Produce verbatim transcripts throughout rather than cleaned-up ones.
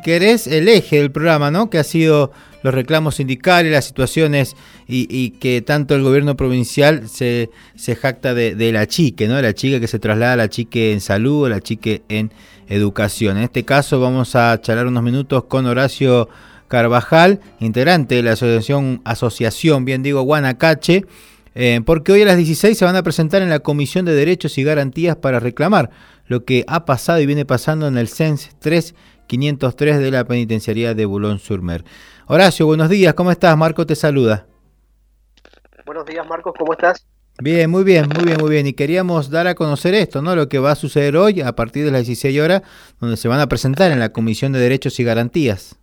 querés, el eje del programa, ¿no? Que ha sido los reclamos sindicales, las situaciones y, y que tanto el gobierno provincial se, se jacta de, de la chique, ¿no? La chique que se traslada a la chique en salud, a la chique en educación. En este caso vamos a charlar unos minutos con Horacio Carvajal, integrante de la asociación, asociación bien digo, Guanacache, eh, porque hoy a las dieciséis se van a presentar en la Comisión de Derechos y Garantías para reclamar lo que ha pasado y viene pasando en el C E N S tres quinientos tres de la Penitenciaría de Boulogne-sur-Mer. Horacio, buenos días, ¿cómo estás? Marco te saluda. Buenos días, Marcos, ¿cómo estás? Bien, muy bien, muy bien, muy bien. Y queríamos dar a conocer esto, ¿no? Lo que va a suceder hoy a partir de las dieciséis horas, donde se van a presentar en la Comisión de Derechos y Garantías.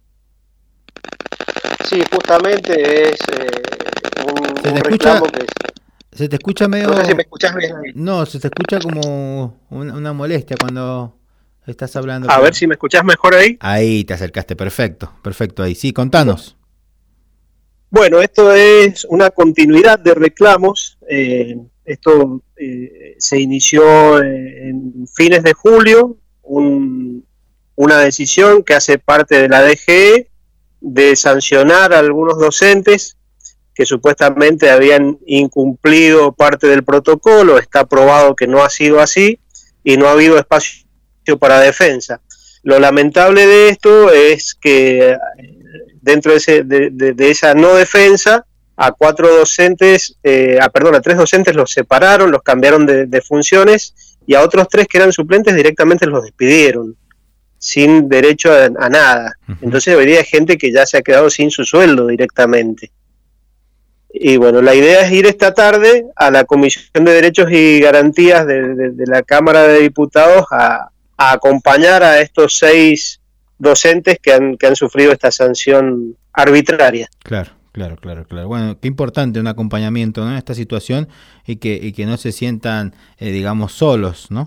Sí, justamente es eh, un, ¿Se un te reclamo escucha, que... se te escucha medio... No sé si me escuchás bien. No, se te escucha como una, una molestia cuando estás hablando. A pero... ver si me escuchás mejor ahí. Ahí te acercaste, perfecto, perfecto ahí. Sí, contanos. Bueno, esto es una continuidad de reclamos. Eh, esto eh, se inició en fines de julio, un, una decisión que hace parte de la D G E de sancionar a algunos docentes que supuestamente habían incumplido parte del protocolo. Está probado que no ha sido así y no ha habido espacio para defensa. Lo lamentable de esto es que dentro de, ese, de, de, de esa no defensa, a cuatro docentes, eh, a, perdón, a tres docentes los separaron, los cambiaron de, de funciones, y a otros tres que eran suplentes directamente los despidieron, sin derecho a, a nada. Uh-huh. Entonces hoy día hay gente que ya se ha quedado sin su sueldo directamente. Y bueno, la idea es ir esta tarde a la Comisión de Derechos y Garantías de, de, de la Cámara de Diputados a, a acompañar a estos seis docentes que han, que han sufrido esta sanción arbitraria. Claro, claro, claro, claro. Bueno, qué importante un acompañamiento, ¿no?, en esta situación y que, y que no se sientan, eh, digamos, solos, ¿no?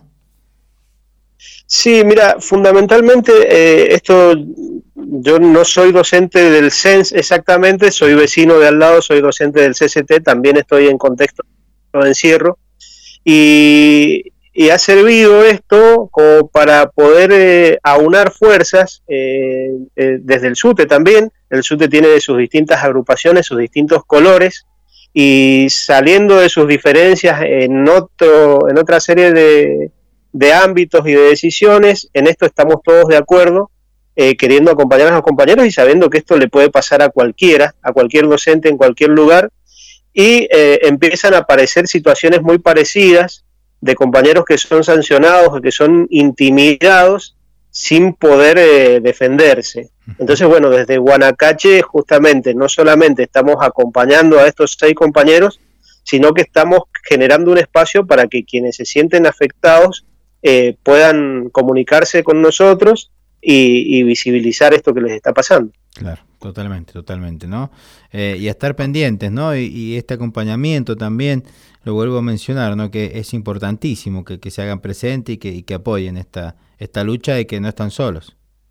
Sí, mira, fundamentalmente eh, esto, yo no soy docente del C E N S exactamente, soy vecino de al lado, soy docente del C C T, también estoy en contexto de encierro, y, y ha servido esto como para poder eh, aunar fuerzas eh, eh, desde el SUTE también. El SUTE tiene sus distintas agrupaciones, sus distintos colores, y saliendo de sus diferencias en, otro, en otra serie de... de ámbitos y de decisiones, en esto estamos todos de acuerdo, eh, queriendo acompañar a los compañeros y sabiendo que esto le puede pasar a cualquiera, a cualquier docente en cualquier lugar, y eh, empiezan a aparecer situaciones muy parecidas de compañeros que son sancionados o que son intimidados sin poder eh, defenderse. Entonces, bueno, desde Guanacache justamente no solamente estamos acompañando a estos seis compañeros, sino que estamos generando un espacio para que quienes se sienten afectados Eh, puedan comunicarse con nosotros y, y visibilizar esto que les está pasando. Claro, totalmente, totalmente, ¿no? Eh, y a estar pendientes, ¿no? Y, y este acompañamiento también, lo vuelvo a mencionar, ¿no? Que es importantísimo que, que se hagan presentes y que, y que apoyen esta, esta lucha y que no están solos.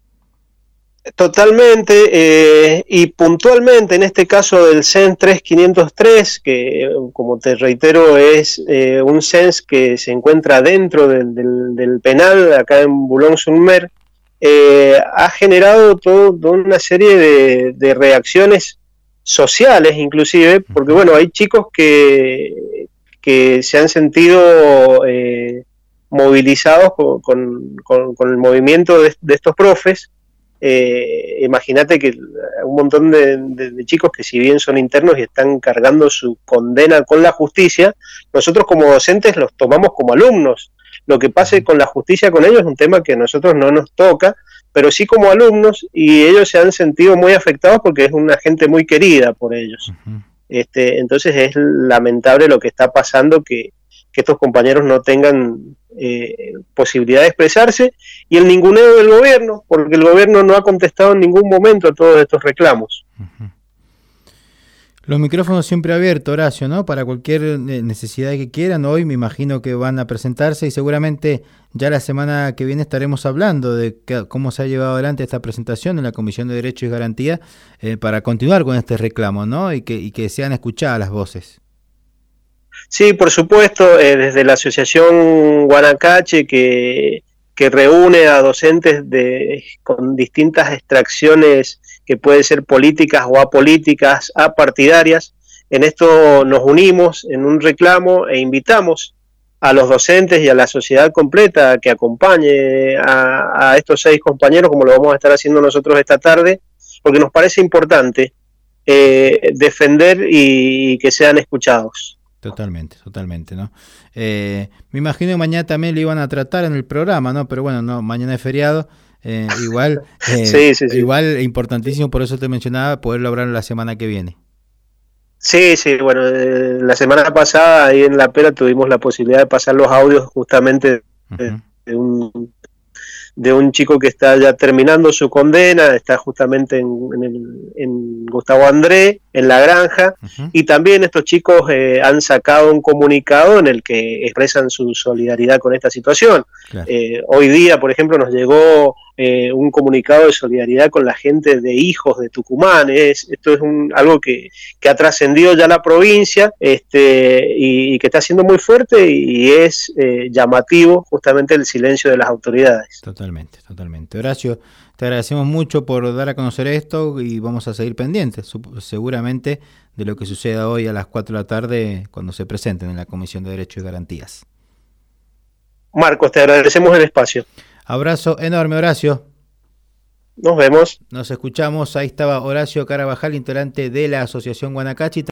Totalmente, eh, y puntualmente en este caso del C E N S tres quinientos tres, que como te reitero es eh, un C E N S que se encuentra dentro del, del, del penal acá en Boulogne-sur-Mer, eh, ha generado todo, toda una serie de, de reacciones sociales inclusive, porque bueno, hay chicos que, que se han sentido eh, movilizados con, con, con, con el movimiento de, de estos profes. Eh, imagínate que un montón de, de, de chicos que si bien son internos y están cargando su condena con la justicia, nosotros como docentes los tomamos como alumnos. Lo que pase con la justicia con ellos es un tema que a nosotros no nos toca, pero sí como alumnos, y ellos se han sentido muy afectados porque es una gente muy querida por ellos. Uh-huh. Este, entonces es lamentable lo que está pasando, que, que estos compañeros no tengan Eh, posibilidad de expresarse, y el ninguneo del gobierno, porque el gobierno no ha contestado en ningún momento a todos estos reclamos. Uh-huh. Los micrófonos siempre abiertos, Horacio, ¿no? Para cualquier necesidad que quieran. Hoy me imagino que van a presentarse y seguramente ya la semana que viene estaremos hablando de que, cómo se ha llevado adelante esta presentación en la Comisión de Derechos y Garantía eh, para continuar con este reclamo, ¿no? Y que, y que sean escuchadas las voces. Sí, por supuesto, eh, desde la Asociación Guanacache, que, que reúne a docentes de, con distintas extracciones que pueden ser políticas o apolíticas, apartidarias. En esto nos unimos en un reclamo e invitamos a los docentes y a la sociedad completa a que acompañe a, a estos seis compañeros, como lo vamos a estar haciendo nosotros esta tarde, porque nos parece importante eh, defender y que sean escuchados. Totalmente, totalmente, ¿no? Eh, me imagino que mañana también lo iban a tratar en el programa, ¿no? Pero bueno, no, mañana es feriado. Eh, igual, eh, sí, sí, sí. igual importantísimo, por eso te mencionaba, poderlo hablar la semana que viene. Sí, sí, bueno, eh, la semana pasada ahí en La Pera tuvimos la posibilidad de pasar los audios justamente de, uh-huh. de un de un chico que está ya terminando su condena, está justamente en, en, el, en Gustavo André, en La Granja, uh-huh. y también estos chicos eh, han sacado un comunicado en el que expresan su solidaridad con esta situación. Claro. Eh, hoy día, por ejemplo, nos llegó eh, un comunicado de solidaridad con la gente de Hijos de Tucumán. Es, esto es un, algo que, que ha trascendido ya la provincia este, y, y que está siendo muy fuerte y, y es eh, llamativo justamente el silencio de las autoridades. Totalmente, totalmente. Horacio, te agradecemos mucho por dar a conocer esto y vamos a seguir pendientes, seguramente, de lo que suceda hoy a las cuatro de la tarde cuando se presenten en la Comisión de Derechos y Garantías. Marcos, te agradecemos el espacio. Abrazo enorme, Horacio. Nos vemos. Nos escuchamos. Ahí estaba Horacio Carabajal, integrante de la Asociación Guanacachi.